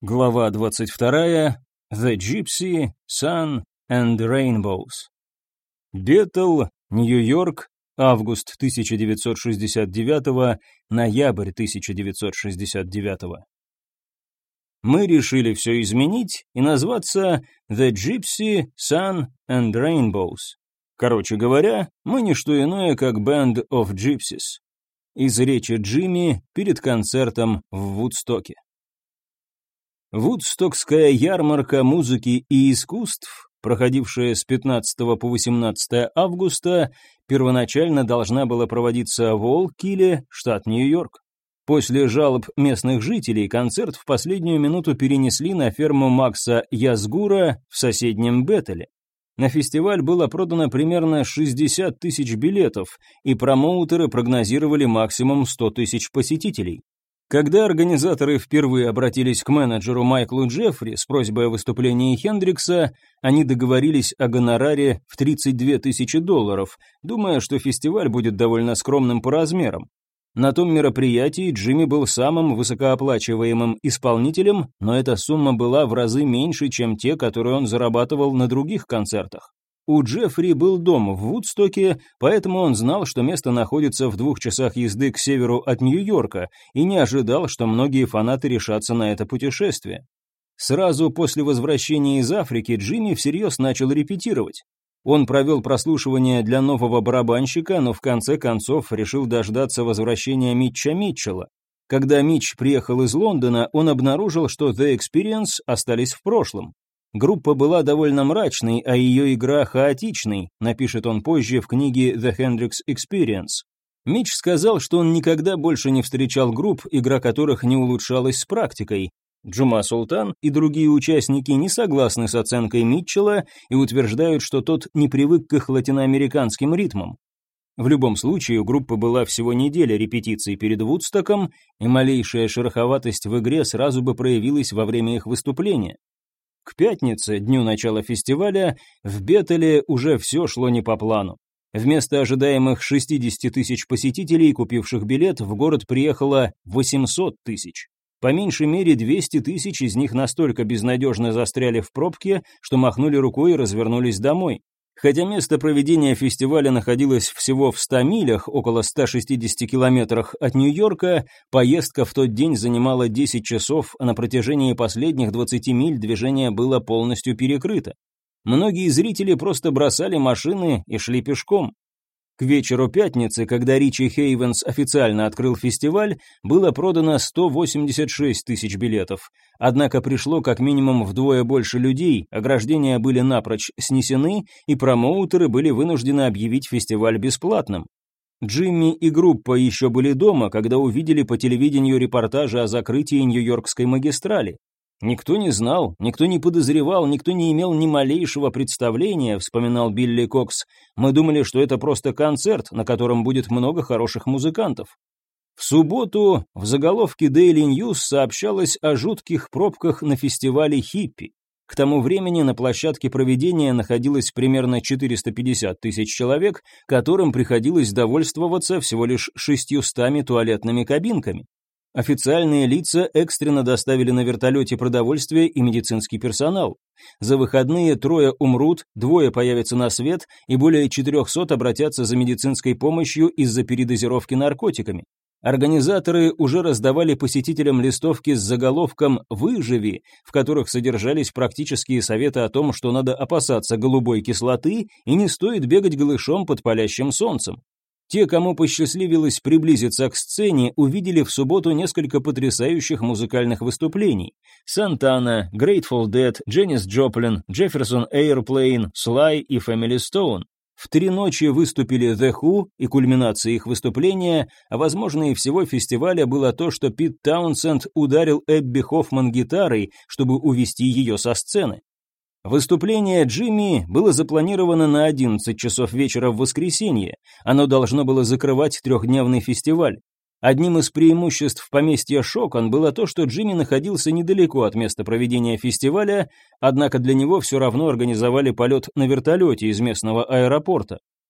Глава 22. The Gypsy, Sun and Rainbows. Беттл, Нью-Йорк, август 1969, ноябрь 1969. Мы решили все изменить и назваться The Gypsy, Sun and Rainbows. Короче говоря, мы не что иное, как Band of Gypsies. Из речи Джимми перед концертом в Вудстоке. Вудстокская ярмарка музыки и искусств, проходившая с 15 по 18 августа, первоначально должна была проводиться в Олл-Килле, штат Нью-Йорк. После жалоб местных жителей концерт в последнюю минуту перенесли на ферму Макса Язгура в соседнем Беттеле. На фестиваль было продано примерно 60 тысяч билетов, и промоутеры прогнозировали максимум 100 тысяч посетителей. Когда организаторы впервые обратились к менеджеру Майклу Джеффри с просьбой о выступлении Хендрикса, они договорились о гонораре в $32 тысячи, думая, что фестиваль будет довольно скромным по размерам. На том мероприятии Джимми был самым высокооплачиваемым исполнителем, но эта сумма была в разы меньше, чем те, которые он зарабатывал на других концертах. У Джеффри был дом в Вудстоке, поэтому он знал, что место находится в 2 часах езды к северу от Нью-Йорка, и не ожидал, что многие фанаты решатся на это путешествие. Сразу после возвращения из Африки Джимми всерьез начал репетировать. Он провел прослушивание для нового барабанщика, но в конце концов решил дождаться возвращения Митча Митчелла. Когда Митч приехал из Лондона, он обнаружил, что The Experience остались в прошлом. Группа была довольно мрачной, а ее игра хаотичной, напишет он позже в книге The Hendrix Experience. Митч сказал, что он никогда больше не встречал групп, игра которых не улучшалась с практикой. Джума Султан и другие участники не согласны с оценкой Митчелла и утверждают, что тот не привык к их латиноамериканским ритмам. В любом случае, у группы была всего неделя репетиций перед Вудстоком, и малейшая шероховатость в игре сразу бы проявилась во время их выступления. К пятнице, дню начала фестиваля, в Беттеле уже все шло не по плану. Вместо ожидаемых 60 тысяч посетителей, купивших билет, в город приехало 800 тысяч. По меньшей мере 200 тысяч из них настолько безнадежно застряли в пробке, что махнули рукой и развернулись домой. Хотя место проведения фестиваля находилось всего в 100 милях, около 160 километрах от Нью-Йорка, поездка в тот день занимала 10 часов, а на протяжении последних 20 миль движение было полностью перекрыто. Многие зрители просто бросали машины и шли пешком. К вечеру пятницы, когда Ричи Хейвенс официально открыл фестиваль, было продано 186 тысяч билетов. Однако пришло как минимум вдвое больше людей, ограждения были напрочь снесены, и промоутеры были вынуждены объявить фестиваль бесплатным. Джимми и группа еще были дома, когда увидели по телевидению репортажи о закрытии Нью-Йоркской магистрали. «Никто не знал, никто не подозревал, никто не имел ни малейшего представления», вспоминал Билли Кокс. «Мы думали, что это просто концерт, на котором будет много хороших музыкантов». В субботу в заголовке Daily News сообщалось о жутких пробках на фестивале «Хиппи». К тому времени на площадке проведения находилось примерно 450 тысяч человек, которым приходилось довольствоваться всего лишь 600 туалетными кабинками. Официальные лица экстренно доставили на вертолете продовольствие и медицинский персонал. За выходные 3 умрут, 2 появятся на свет, и более 400 обратятся за медицинской помощью из-за передозировки наркотиками. Организаторы уже раздавали посетителям листовки с заголовком «Выживи», в которых содержались практические советы о том, что надо опасаться голубой кислоты и не стоит бегать голышом под палящим солнцем. Те, кому посчастливилось приблизиться к сцене, увидели в субботу несколько потрясающих музыкальных выступлений. Сантана, Grateful Dead, Дженнис Джоплин, Jefferson Airplane, Sly и Family Stone. В 3 ночи выступили The Who, и кульминацией их выступления, а возможно и всего фестиваля, было то, что Пит Таунсенд ударил Эбби Хоффман гитарой, чтобы увести ее со сцены. Выступление Джимми было запланировано на 11 часов вечера в воскресенье. Оно должно было закрывать 3-дневный фестиваль. Одним из преимуществ поместья Шокон было то, что Джимми находился недалеко от места проведения фестиваля, однако для него все равно организовали полет на вертолете из местного аэропорта.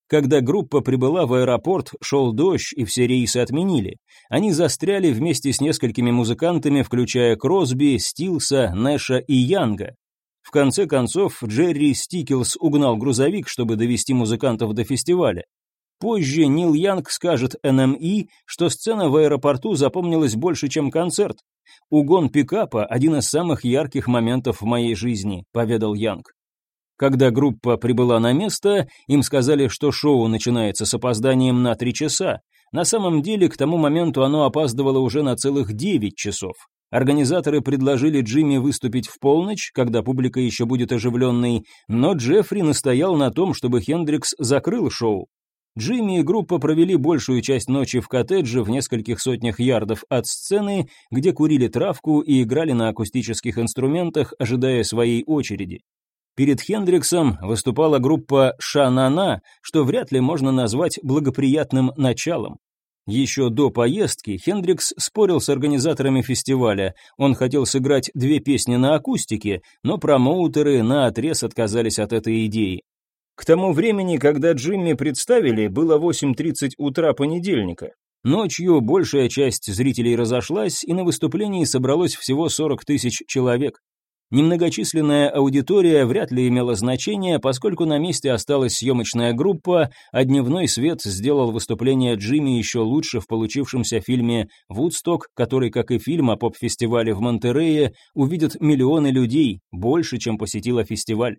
Когда группа прибыла в аэропорт, шел дождь, и все рейсы отменили. Они застряли вместе с несколькими музыкантами, включая Кросби, Стилса, Нэша и Янга. В конце концов, Джерри Стикелс угнал грузовик, чтобы довести музыкантов до фестиваля. Позже Нил Янг скажет NME, что сцена в аэропорту запомнилась больше, чем концерт. «Угон пикапа – один из самых ярких моментов в моей жизни», – поведал Янг. Когда группа прибыла на место, им сказали, что шоу начинается с опозданием на 3 часа. На самом деле, к тому моменту оно опаздывало уже на целых 9 часов. Организаторы предложили Джимми выступить в полночь, когда публика еще будет оживленной, но Джеффри настоял на том, чтобы Хендрикс закрыл шоу. Джимми и группа провели большую часть ночи в коттедже в нескольких сотнях ярдов от сцены, где курили травку и играли на акустических инструментах, ожидая своей очереди. Перед Хендриксом выступала группа «Ша-на-на», что вряд ли можно назвать благоприятным началом. Еще до поездки Хендрикс спорил с организаторами фестиваля. Он хотел сыграть 2 песни на акустике, но промоутеры наотрез отказались от этой идеи. К тому времени, когда Джимми представили, было 8:30 утра понедельника. Ночью большая часть зрителей разошлась, и на выступлении собралось всего 40 тысяч человек. Немногочисленная аудитория вряд ли имела значение, поскольку на месте осталась съемочная группа, а дневной свет сделал выступление Джимми еще лучше в получившемся фильме «Вудсток», который, как и фильм о поп-фестивале в Монтерее, увидят миллионы людей, больше, чем посетила фестиваль.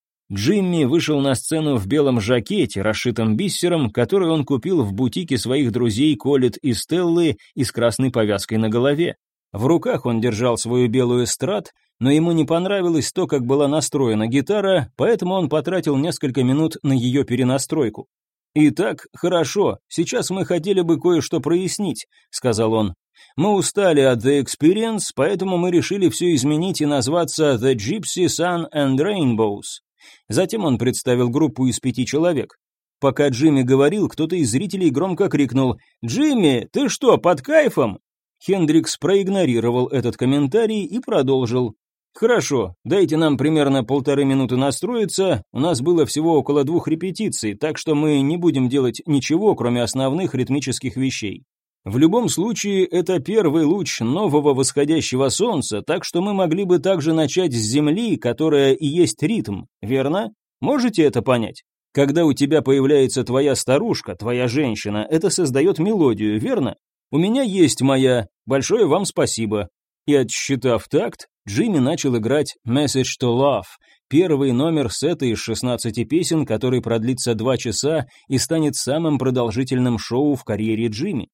Джимми вышел на сцену в белом жакете, расшитом бисером, который он купил в бутике своих друзей Колет и Стеллы и с красной повязкой на голове. В руках он держал свою белую эстрад, но ему не понравилось то, как была настроена гитара, поэтому он потратил несколько минут на ее перенастройку. «Итак, хорошо, сейчас мы хотели бы кое-что прояснить», — сказал он. «Мы устали от The Experience, поэтому мы решили все изменить и назваться The Gypsy Sun and Rainbows». Затем он представил группу из 5 человек. Пока Джимми говорил, кто-то из зрителей громко крикнул: «Джимми, ты что, под кайфом?» Хендрикс проигнорировал этот комментарий и продолжил. «Хорошо, дайте нам примерно 1,5 минуты настроиться, у нас было всего около 2 репетиций, так что мы не будем делать ничего, кроме основных ритмических вещей. В любом случае, это первый луч нового восходящего солнца, так что мы могли бы также начать с Земли, которая и есть ритм, верно? Можете это понять? Когда у тебя появляется твоя старушка, твоя женщина, это создает мелодию, верно? У меня есть моя, большое вам спасибо». И отсчитав такт, Джимми начал играть «Message to Love», первый номер сета из 16 песен, который продлится 2 часа и станет самым продолжительным шоу в карьере Джимми.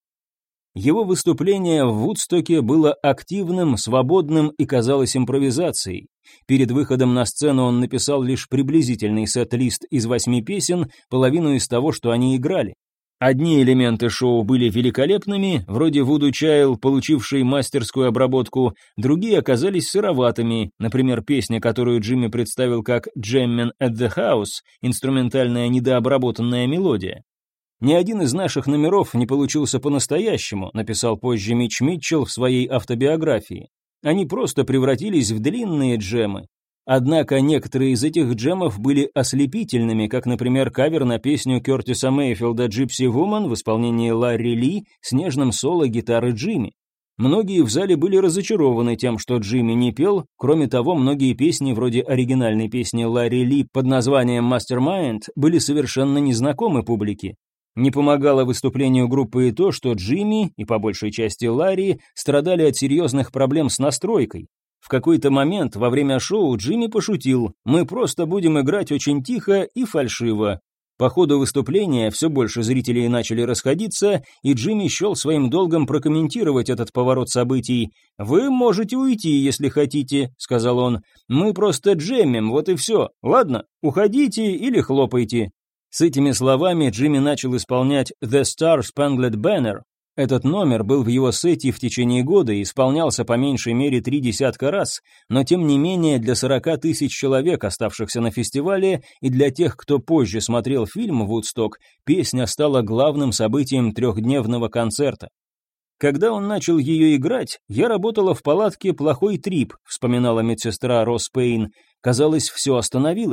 Его выступление в Вудстоке было активным, свободным и казалось импровизацией. Перед выходом на сцену он написал лишь приблизительный сет-лист из 8 песен, половину из того, что они играли. Одни элементы шоу были великолепными, вроде «Вуду Чайл», получившей мастерскую обработку, другие оказались сыроватыми, например, песня, которую Джимми представил как «Jammin' at the House», инструментальная недообработанная мелодия. «Ни один из наших номеров не получился по-настоящему», написал позже Митч Митчелл в своей автобиографии. «Они просто превратились в длинные джемы». Однако некоторые из этих джемов были ослепительными, как, например, кавер на песню Кертиса Мейфилда «Gypsy Woman» в исполнении Ларри Ли с нежным соло гитары Джимми. Многие в зале были разочарованы тем, что Джимми не пел, кроме того, многие песни вроде оригинальной песни Ларри Ли под названием «Mastermind» были совершенно незнакомы публике. Не помогало выступлению группы и то, что Джимми, и по большей части Ларри, страдали от серьезных проблем с настройкой. В какой-то момент во время шоу Джимми пошутил: «Мы просто будем играть очень тихо и фальшиво». По ходу выступления все больше зрителей начали расходиться, и Джимми счел своим долгом прокомментировать этот поворот событий. «Вы можете уйти, если хотите», — сказал он. «Мы просто джеммим, вот и все. Ладно, уходите или хлопайте». С этими словами Джимми начал исполнять «The Star-Spangled Banner». Этот номер был в его сете в течение года и исполнялся по меньшей мере 3 десятка раз, но тем не менее для 40 тысяч человек, оставшихся на фестивале, и для тех, кто позже смотрел фильм «Вудсток», песня стала главным событием 3-дневного концерта. «Когда он начал ее играть, я работала в палатке «Плохой трип», вспоминала медсестра Росс Пейн. Казалось, все остановилось.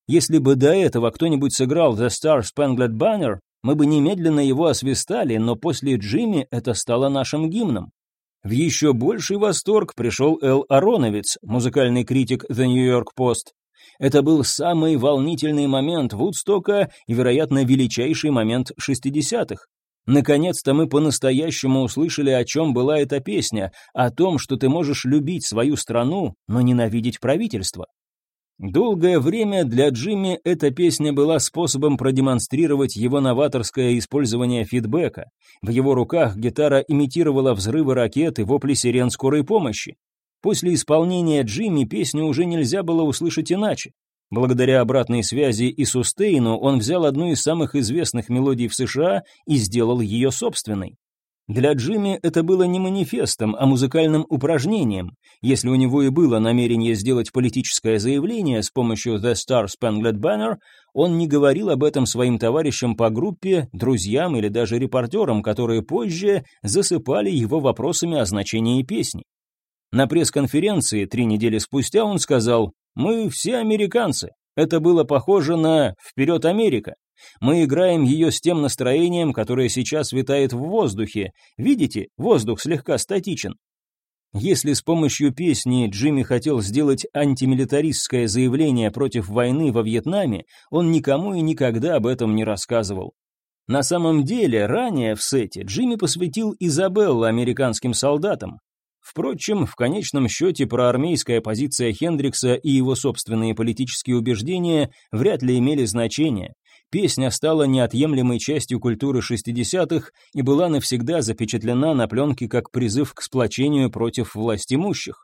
Если бы до этого кто-нибудь сыграл The Star-Spangled Banner, мы бы немедленно его освистали, но после Джимми это стало нашим гимном. В еще больший восторг пришел Эл Ароновиц, музыкальный критик The New York Post. Это был самый волнительный момент Вудстока и, вероятно, величайший момент 60-х. Наконец-то мы по-настоящему услышали, о чем была эта песня, о том, что ты можешь любить свою страну, но ненавидеть правительство. Долгое время для Джимми эта песня была способом продемонстрировать его новаторское использование фидбэка. В его руках гитара имитировала взрывы ракет и вопли сирен скорой помощи. После исполнения Джимми песню уже нельзя было услышать иначе. Благодаря обратной связи и сустейну он взял одну из самых известных мелодий в США и сделал ее собственной. Для Джимми это было не манифестом, а музыкальным упражнением. Если у него и было намерение сделать политическое заявление с помощью The Star-Spangled Banner, он не говорил об этом своим товарищам по группе, друзьям или даже репортерам, которые позже засыпали его вопросами о значении песни. На пресс-конференции 3 недели спустя он сказал: «Мы все американцы. Это было похоже на «Вперед, Америка». Мы играем ее с тем настроением, которое сейчас витает в воздухе. Видите, воздух слегка статичен». Если с помощью песни Джимми хотел сделать антимилитаристское заявление против войны во Вьетнаме, он никому и никогда об этом не рассказывал. На самом деле, ранее в сете Джимми посвятил Изабеллу американским солдатам. Впрочем, в конечном счете проармейская позиция Хендрикса и его собственные политические убеждения вряд ли имели значение. Песня стала неотъемлемой частью культуры 60-х и была навсегда запечатлена на пленке как призыв к сплочению против властимущих.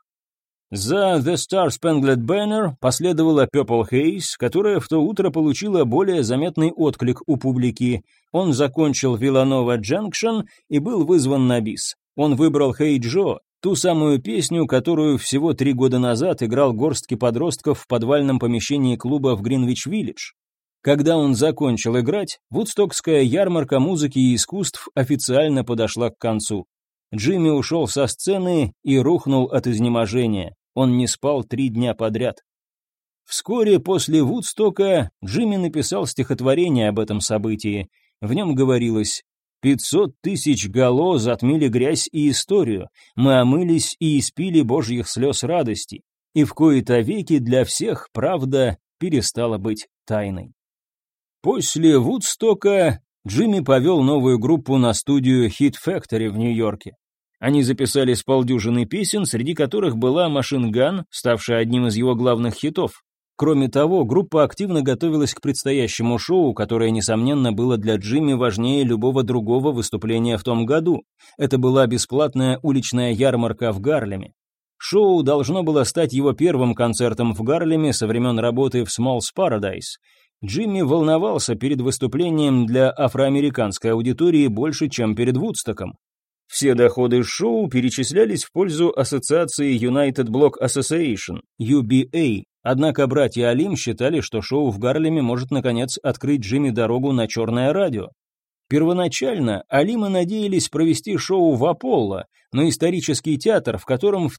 За The Star-Spangled Banner последовала Purple Haze, которая в то утро получила более заметный отклик у публики. Он закончил Villanova Junction и был вызван на бис. Он выбрал Hey Joe, ту самую песню, которую всего 3 года назад играл горстки подростков в подвальном помещении клуба в Гринвич-Виллидж. Когда он закончил играть, Вудстокская ярмарка музыки и искусств официально подошла к концу. Джимми ушел со сцены и рухнул от изнеможения. Он не спал 3 дня подряд. Вскоре после Вудстока Джимми написал стихотворение об этом событии. В нем говорилось: 500 тысяч гало затмили грязь и историю, мы омылись и испили божьих слез радости, и в кои-то веки для всех правда перестала быть тайной. После Вудстока Джимми повел новую группу на студию Hit Factory в Нью-Йорке. Они записали с 50 песен, среди которых была Machine Gun, ставшая одним из его главных хитов. Кроме того, группа активно готовилась к предстоящему шоу, которое, несомненно, было для Джимми важнее любого другого выступления в том году. Это была бесплатная уличная ярмарка в Гарлеме. Шоу должно было стать его первым концертом в Гарлеме со времен работы в Small's Paradise. Джимми волновался перед выступлением для афроамериканской аудитории больше, чем перед Вудстоком. Все доходы шоу перечислялись в пользу ассоциации United Block Association, UBA, однако братья Алим считали, что шоу в Гарлеме может, наконец, открыть Джимми дорогу на черное радио. Первоначально Алимы надеялись провести шоу в Аполло, но исторический театр, в котором в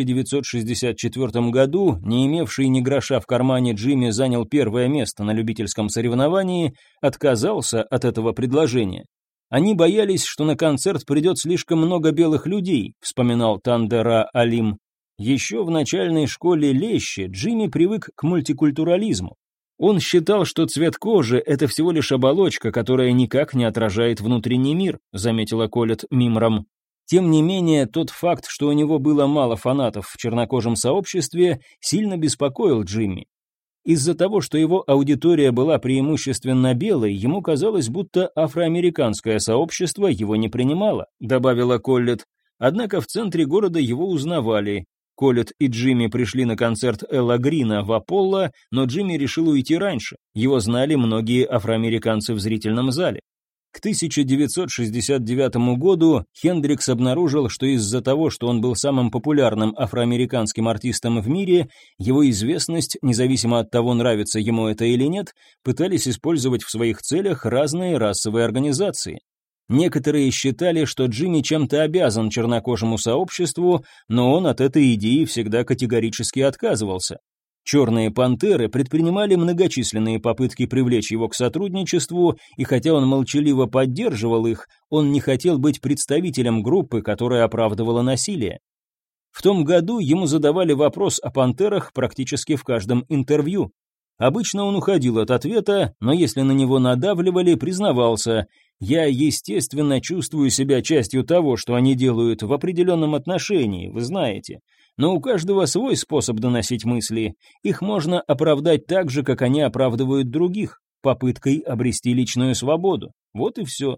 1964 году, не имевший ни гроша в кармане, Джимми занял первое место на любительском соревновании, отказался от этого предложения. Они боялись, что на концерт придет слишком много белых людей, вспоминал Тандера Алим. Еще в начальной школе Лещи Джимми привык к мультикультурализму. Он считал, что цвет кожи – это всего лишь оболочка, которая никак не отражает внутренний мир, заметила Колет Мимрам. Тем не менее, тот факт, что у него было мало фанатов в чернокожем сообществе, сильно беспокоил Джимми. Из-за того, что его аудитория была преимущественно белой, ему казалось, будто афроамериканское сообщество его не принимало, добавила Коллет. Однако в центре города его узнавали. Колет и Джимми пришли на концерт Элла Грина в Аполло, но Джимми решил уйти раньше. Его знали многие афроамериканцы в зрительном зале. К 1969 году Хендрикс обнаружил, что из-за того, что он был самым популярным афроамериканским артистом в мире, его известность, независимо от того, нравится ему это или нет, пытались использовать в своих целях разные расовые организации. Некоторые считали, что Джимми чем-то обязан чернокожему сообществу, но он от этой идеи всегда категорически отказывался. Черные пантеры предпринимали многочисленные попытки привлечь его к сотрудничеству, и хотя он молчаливо поддерживал их, он не хотел быть представителем группы, которая оправдывала насилие. В том году ему задавали вопрос о пантерах практически в каждом интервью. Обычно он уходил от ответа, но если на него надавливали, признавался: «Я, естественно, чувствую себя частью того, что они делают в определенном отношении, вы знаете. Но у каждого свой способ доносить мысли. Их можно оправдать так же, как они оправдывают других, попыткой обрести личную свободу. Вот и все».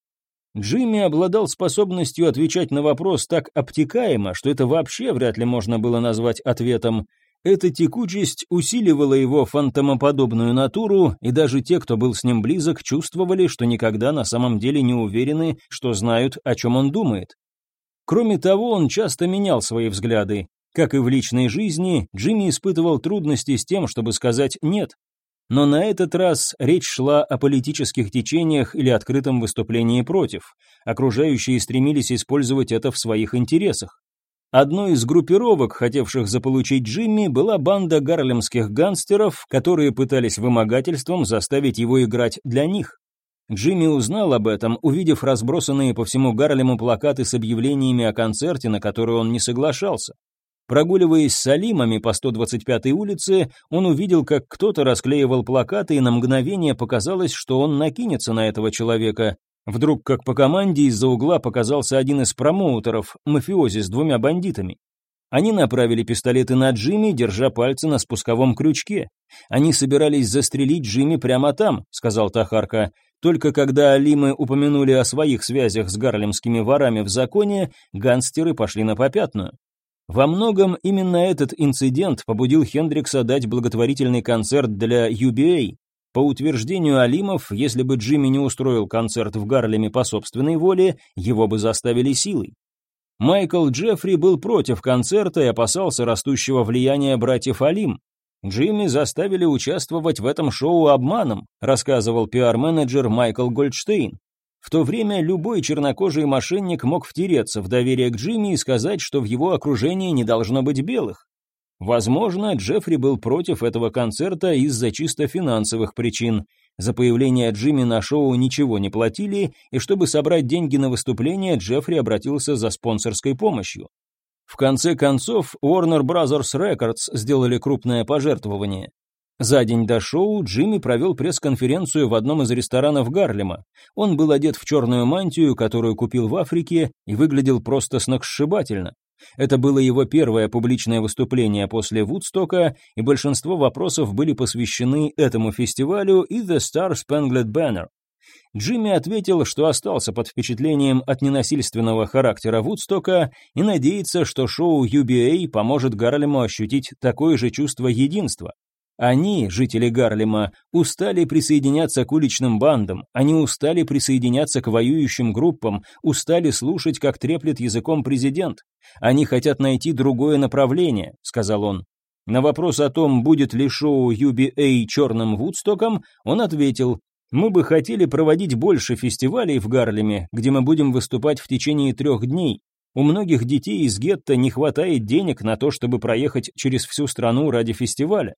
Джимми обладал способностью отвечать на вопрос так обтекаемо, что это вообще вряд ли можно было назвать ответом. Эта текучесть усиливала его фантомоподобную натуру, и даже те, кто был с ним близок, чувствовали, что никогда на самом деле не уверены, что знают, о чем он думает. Кроме того, он часто менял свои взгляды. Как и в личной жизни, Джимми испытывал трудности с тем, чтобы сказать «нет». Но на этот раз речь шла о политических течениях или открытом выступлении против. Окружающие стремились использовать это в своих интересах. Одной из группировок, хотевших заполучить Джимми, была банда гарлемских гангстеров, которые пытались вымогательством заставить его играть для них. Джимми узнал об этом, увидев разбросанные по всему Гарлему плакаты с объявлениями о концерте, на который он не соглашался. Прогуливаясь с Алимами по 125-й улице, он увидел, как кто-то расклеивал плакаты, и на мгновение показалось, что он накинется на этого человека. Вдруг, как по команде, из-за угла показался один из промоутеров, мафиози с двумя бандитами. Они направили пистолеты на Джимми, держа пальцы на спусковом крючке. «Они собирались застрелить Джимми прямо там», — сказал Тахарка. Только когда Алимы упомянули о своих связях с гарлемскими ворами в законе, гангстеры пошли на попятную. Во многом именно этот инцидент побудил Хендрикса дать благотворительный концерт для UBA. По утверждению Алимов, если бы Джимми не устроил концерт в Гарлеме по собственной воле, его бы заставили силой. Майкл Джеффри был против концерта и опасался растущего влияния братьев Алим. «Джимми заставили участвовать в этом шоу обманом», рассказывал пиар-менеджер Майкл Гольдштейн. В то время любой чернокожий мошенник мог втереться в доверие к Джимми и сказать, что в его окружении не должно быть белых. Возможно, Джеффри был против этого концерта из-за чисто финансовых причин. За появление Джимми на шоу ничего не платили, и чтобы собрать деньги на выступление, Джеффри обратился за спонсорской помощью. В конце концов, Warner Bros. Records сделали крупное пожертвование. За день до шоу Джимми провел пресс-конференцию в одном из ресторанов Гарлема. Он был одет в черную мантию, которую купил в Африке, и выглядел просто сногсшибательно. Это было его первое публичное выступление после Вудстока, и большинство вопросов были посвящены этому фестивалю и The Star-Spangled Banner. Джимми ответил, что остался под впечатлением от ненасильственного характера Вудстока и надеется, что шоу UBA поможет Гарлему ощутить такое же чувство единства. Они, жители Гарлема, устали присоединяться к уличным бандам, они устали присоединяться к воюющим группам, устали слушать, как треплет языком президент. Они хотят найти другое направление, сказал он. На вопрос о том, будет ли шоу UBA черным Вудстоком, он ответил: «Мы бы хотели проводить больше фестивалей в Гарлеме, где мы будем выступать в течение 3 дней. У многих детей из гетто не хватает денег на то, чтобы проехать через всю страну ради фестиваля».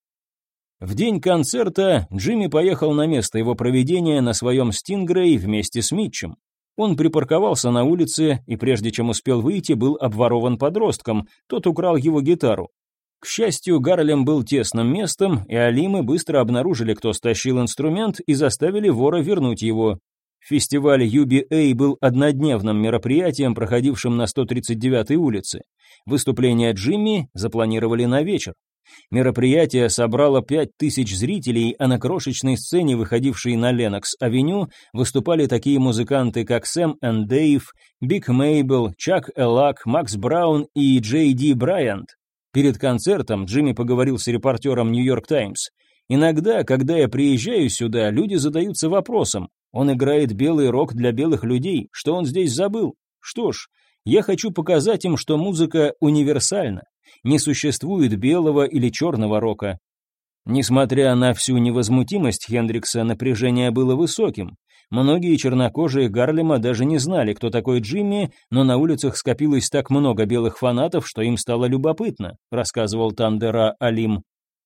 В день концерта Джимми поехал на место его проведения на своем Стингрей вместе с Митчем. Он припарковался на улице и, прежде чем успел выйти, был обворован подростком, тот украл его гитару. К счастью, Гарлем был тесным местом, и Алимы быстро обнаружили, кто стащил инструмент, и заставили вора вернуть его. Фестиваль UBA был однодневным мероприятием, проходившим на 139-й улице. Выступление Джимми запланировали на вечер. Мероприятие собрало 5000 зрителей, а на крошечной сцене, выходившей на Ленокс-авеню, выступали такие музыканты, как Сэм энд Дэйв, Биг Мейбл, Чак Элак, Макс Браун и Джей Ди Брайант. Перед концертом Джимми поговорил с репортером Нью-Йорк Таймс. «Иногда, когда я приезжаю сюда, люди задаются вопросом: он играет белый рок для белых людей, что он здесь забыл? Что ж, я хочу показать им, что музыка универсальна. Не существует белого или черного рока». Несмотря на всю невозмутимость Хендрикса, напряжение было высоким. Многие чернокожие Гарлема даже не знали, кто такой Джимми, но на улицах скопилось так много белых фанатов, что им стало любопытно, рассказывал Тандера Алим.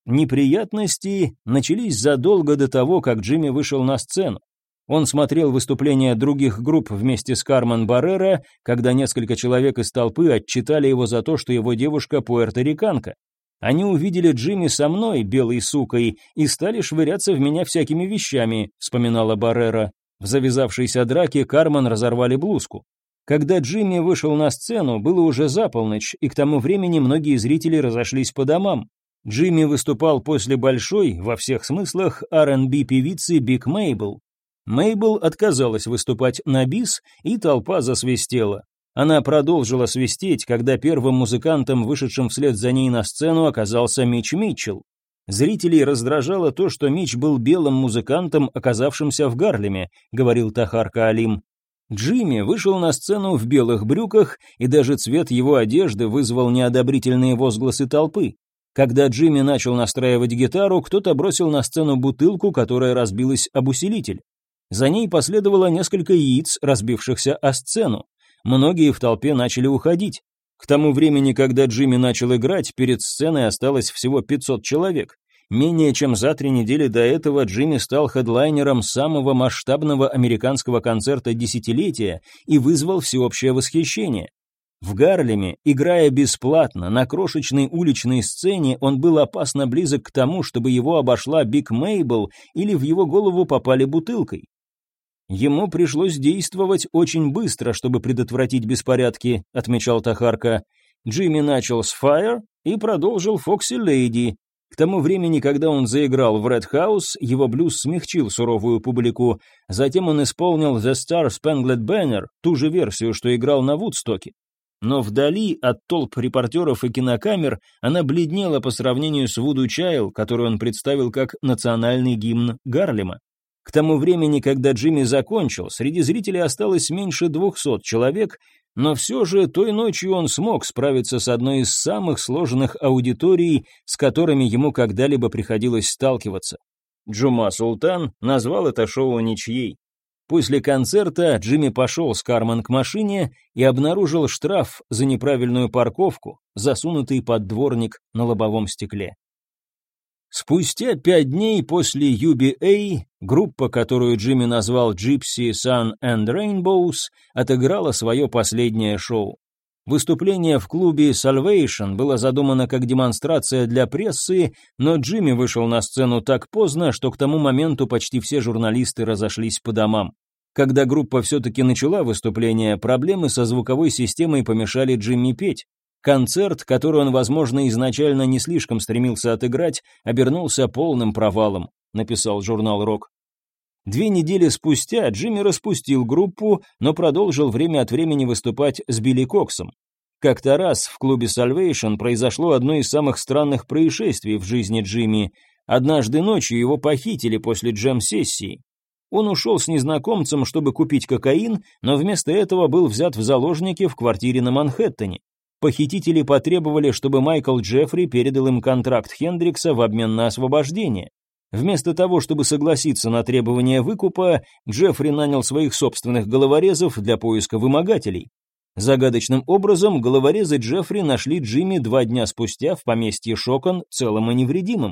Неприятности начались задолго до того, как Джимми вышел на сцену. Он смотрел выступления других групп вместе с Кармен Баррера, когда несколько человек из толпы отчитали его за то, что его девушка пуэрториканка. Они увидели Джимми со мной, белой сукой, и стали швыряться в меня всякими вещами, вспоминала Баррера. В завязавшейся драке Кармен разорвали блузку. Когда Джимми вышел на сцену, было уже за полночь, и к тому времени многие зрители разошлись по домам. Джимми выступал после большой, во всех смыслах, R&B певицы Биг Мейбл. Мейбл отказалась выступать на бис, и толпа засвистела. Она продолжила свистеть, когда первым музыкантом, вышедшим вслед за ней на сцену, оказался Митч Митчелл. Зрителей раздражало то, что Митч был белым музыкантом, оказавшимся в Гарлеме, говорил Тахарка Алим. Джимми вышел на сцену в белых брюках, и даже цвет его одежды вызвал неодобрительные возгласы толпы. Когда Джимми начал настраивать гитару, кто-то бросил на сцену бутылку, которая разбилась об усилитель. За ней последовало несколько яиц, разбившихся о сцену. Многие в толпе начали уходить. К тому времени, когда Джимми начал играть, перед сценой осталось всего 500 человек. Менее чем за 3 недели до этого Джимми стал хедлайнером самого масштабного американского концерта десятилетия и вызвал всеобщее восхищение. В Гарлеме, играя бесплатно на крошечной уличной сцене, он был опасно близок к тому, чтобы его обошла Биг Мейбл или в его голову попали бутылкой. Ему пришлось действовать очень быстро, чтобы предотвратить беспорядки, отмечал Тахарка. Джимми начал с Fire и продолжил Foxy Lady. К тому времени, когда он заиграл в Red House, его блюз смягчил суровую публику. Затем он исполнил The Star Spangled Banner, ту же версию, что играл на Вудстоке. Но вдали от толп репортеров и кинокамер она бледнела по сравнению с Voodoo Child, которую он представил как национальный гимн Гарлема. К тому времени, когда Джимми закончил, среди зрителей осталось меньше 200 человек, но все же той ночью он смог справиться с одной из самых сложных аудиторий, с которыми ему когда-либо приходилось сталкиваться. Джума Султан назвал это шоу ничьей. После концерта Джимми пошел с Кармен к машине и обнаружил штраф за неправильную парковку, засунутый под дворник на лобовом стекле. Спустя 5 дней после UBA группа, которую Джимми назвал Gypsy Sun and Rainbows, отыграла свое последнее шоу. Выступление в клубе Salvation было задумано как демонстрация для прессы, но Джимми вышел на сцену так поздно, что к тому моменту почти все журналисты разошлись по домам. Когда группа все-таки начала выступление, проблемы со звуковой системой помешали Джимми петь. Концерт, который он, возможно, изначально не слишком стремился отыграть, обернулся полным провалом, написал журнал «Рок». 2 недели спустя Джимми распустил группу, но продолжил время от времени выступать с Билли Коксом. Как-то раз в клубе Salvation произошло одно из самых странных происшествий в жизни Джимми. Однажды ночью его похитили после джем-сессии. Он ушел с незнакомцем, чтобы купить кокаин, но вместо этого был взят в заложники в квартире на Манхэттене. Похитители потребовали, чтобы Майкл Джеффри передал им контракт Хендрикса в обмен на освобождение. Вместо того, чтобы согласиться на требования выкупа, Джеффри нанял своих собственных головорезов для поиска вымогателей. Загадочным образом головорезы Джеффри нашли Джимми 2 дня спустя в поместье Шокон целым и невредимым.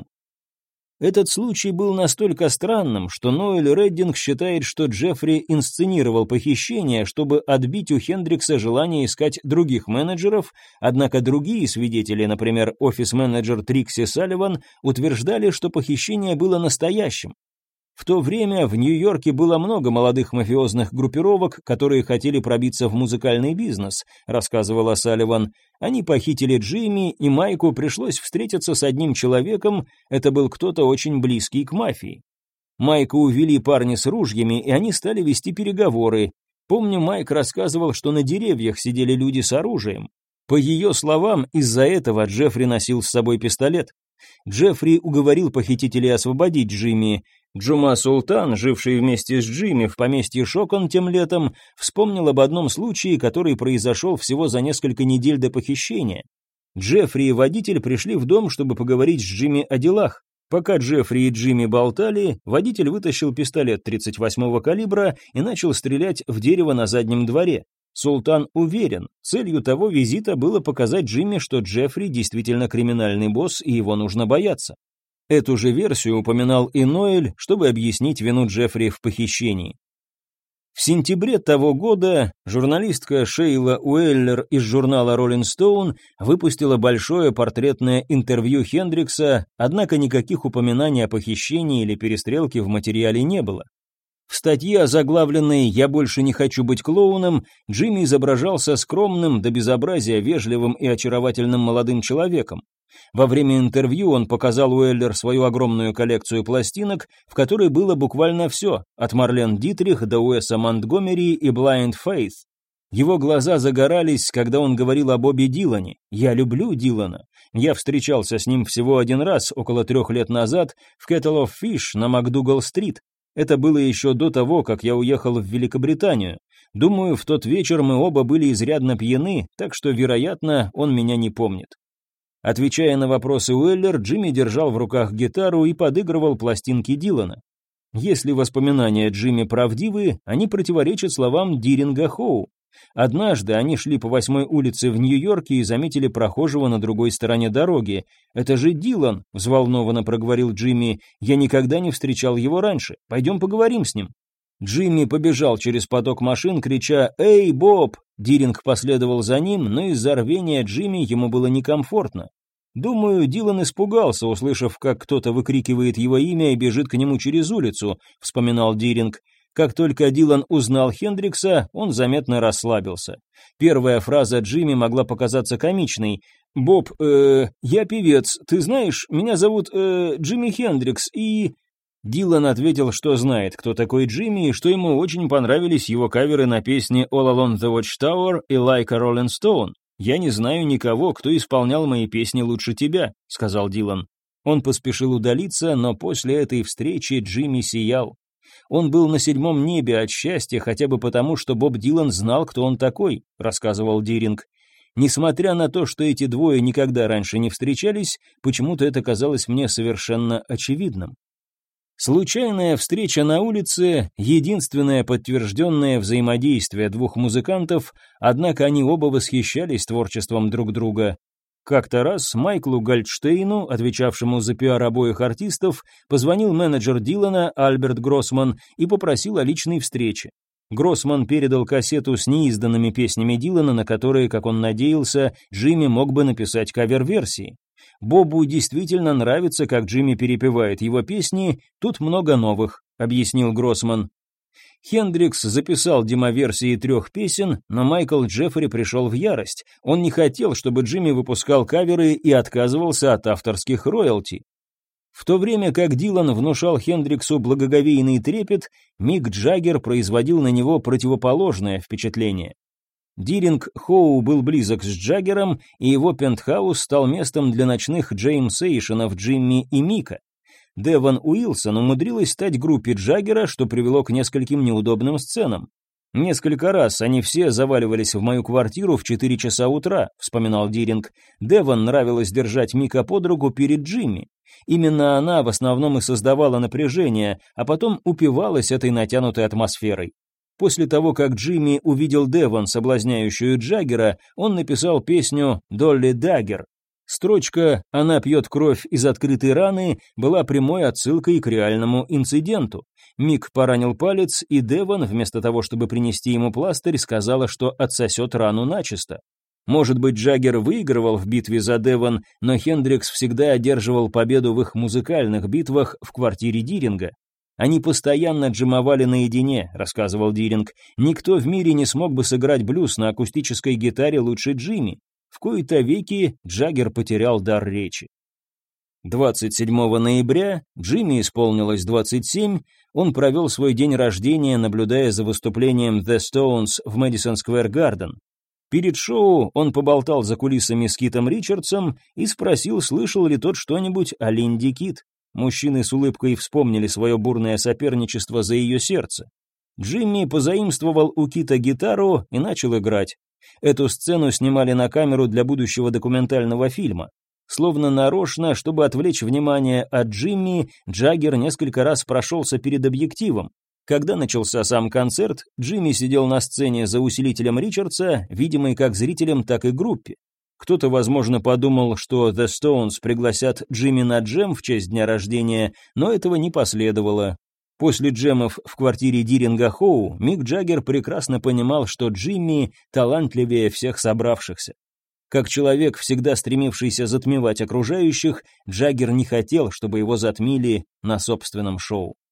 Этот случай был настолько странным, что Ноэль Реддинг считает, что Джеффри инсценировал похищение, чтобы отбить у Хендрикса желание искать других менеджеров, однако другие свидетели, например, офис-менеджер Трикси Салливан, утверждали, что похищение было настоящим. В то время в Нью-Йорке было много молодых мафиозных группировок, которые хотели пробиться в музыкальный бизнес, рассказывала Салливан. Они похитили Джимми, и Майку пришлось встретиться с одним человеком, это был кто-то очень близкий к мафии. Майка увели парни с ружьями, и они стали вести переговоры. Помню, Майк рассказывал, что на деревьях сидели люди с оружием. По ее словам, из-за этого Джеффри носил с собой пистолет. Джеффри уговорил похитителей освободить Джимми. Джума Султан, живший вместе с Джимми в поместье Шокон тем летом, вспомнил об одном случае, который произошел всего за несколько недель до похищения. Джеффри и водитель пришли в дом, чтобы поговорить с Джимми о делах. Пока Джеффри и Джимми болтали, водитель вытащил пистолет 38-го калибра и начал стрелять в дерево на заднем дворе. Султан уверен, целью того визита было показать Джимми, что Джеффри действительно криминальный босс и его нужно бояться. Эту же версию упоминал и Ноэль, чтобы объяснить вину Джеффри в похищении. В сентябре того года журналистка Шейла Уэллер из журнала Rolling Stone выпустила большое портретное интервью Хендрикса, однако никаких упоминаний о похищении или перестрелке в материале не было. В статье, озаглавленной «Я больше не хочу быть клоуном», Джимми изображался скромным до безобразия вежливым и очаровательным молодым человеком. Во время интервью он показал Уэллер свою огромную коллекцию пластинок, в которой было буквально все, от Марлен Дитрих до Уэса Монтгомери и Blind Faith. Его глаза загорались, когда он говорил о Бобби Дилане. «Я люблю Дилана. Я встречался с ним всего один раз, около 3 лет назад, в Kettle of Fish на МакДугал-стрит. Это было еще до того, как я уехал в Великобританию. Думаю, в тот вечер мы оба были изрядно пьяны, так что, вероятно, он меня не помнит». Отвечая на вопросы Уэллер, Джимми держал в руках гитару и подыгрывал пластинки Дилана. Если воспоминания Джимми правдивы, они противоречат словам Диринга Хоу. Однажды они шли по 8-й улице в Нью-Йорке и заметили прохожего на другой стороне дороги. «Это же Дилан», — взволнованно проговорил Джимми. «Я никогда не встречал его раньше. Пойдем поговорим с ним». Джимми побежал через поток машин, крича «Эй, Боб!». Диринг последовал за ним, но из-за рвения Джимми ему было некомфортно. «Думаю, Дилан испугался, услышав, как кто-то выкрикивает его имя и бежит к нему через улицу», — вспоминал Диринг. Как только Дилан узнал Хендрикса, он заметно расслабился. Первая фраза Джимми могла показаться комичной. «Боб, я певец, ты знаешь, меня зовут Джимми Хендрикс, и...» Дилан ответил, что знает, кто такой Джимми, и что ему очень понравились его каверы на песни «All Along the Watchtower» и «Like a Rolling Stone». «Я не знаю никого, кто исполнял мои песни лучше тебя», — сказал Дилан. Он поспешил удалиться, но после этой встречи Джимми сиял. Он был на 7-м небе от счастья, хотя бы потому, что Боб Дилан знал, кто он такой, рассказывал Диринг. Несмотря на то, что эти двое никогда раньше не встречались, почему-то это казалось мне совершенно очевидным. Случайная встреча на улице — единственное подтвержденное взаимодействие двух музыкантов, однако они оба восхищались творчеством друг друга. Как-то раз Майклу Гольдштейну, отвечавшему за пиар обоих артистов, позвонил менеджер Дилана Альберт Гроссман и попросил о личной встрече. Гроссман передал кассету с неизданными песнями Дилана, на которые, как он надеялся, Джимми мог бы написать кавер-версии. Бобу действительно нравится, как Джимми перепевает его песни, тут много новых, объяснил Гроссман. Хендрикс записал демоверсии 3 песен, но Майкл Джеффри пришел в ярость. Он не хотел, чтобы Джимми выпускал каверы и отказывался от авторских роялти. В то время как Дилан внушал Хендриксу благоговейный трепет, Мик Джаггер производил на него противоположное впечатление. Диринг Хоу был близок с Джаггером, и его пентхаус стал местом для ночных джеймсейшенов Джимми и Мика. Девон Уилсон умудрилась стать группе Джаггера, что привело к нескольким неудобным сценам. «Несколько раз они все заваливались в мою квартиру в 4 часа утра», — вспоминал Диринг. Девон нравилось держать Мика под руку перед Джимми. Именно она в основном и создавала напряжение, а потом упивалась этой натянутой атмосферой. После того, как Джимми увидел Девон, соблазняющую Джаггера, он написал песню «Долли Даггер». Строчка «Она пьет кровь из открытой раны» была прямой отсылкой к реальному инциденту. Мик поранил палец, и Девон, вместо того, чтобы принести ему пластырь, сказала, что отсосет рану начисто. Может быть, Джаггер выигрывал в битве за Девон, но Хендрикс всегда одерживал победу в их музыкальных битвах в квартире Диринга. «Они постоянно джемовали наедине», — рассказывал Диринг. «Никто в мире не смог бы сыграть блюз на акустической гитаре лучше Джимми». В кои-то веки Джаггер потерял дар речи. 27 ноября Джимми исполнилось 27, он провел свой день рождения, наблюдая за выступлением The Stones в Madison Square Garden. Перед шоу он поболтал за кулисами с Китом Ричардсом и спросил, слышал ли тот что-нибудь о Линди Кит. Мужчины с улыбкой вспомнили свое бурное соперничество за ее сердце. Джимми позаимствовал у Кита гитару и начал играть. Эту сцену снимали на камеру для будущего документального фильма. Словно нарочно, чтобы отвлечь внимание от Джимми, Джаггер несколько раз прошелся перед объективом. Когда начался сам концерт, Джимми сидел на сцене за усилителем Ричардса, видимый как зрителям, так и группе. Кто-то, возможно, подумал, что The Stones пригласят Джимми на джем в честь дня рождения, но этого не последовало. После джемов в квартире Диринга Хоу Мик Джаггер прекрасно понимал, что Джимми талантливее всех собравшихся. Как человек, всегда стремившийся затмевать окружающих, Джаггер не хотел, чтобы его затмили на собственном шоу.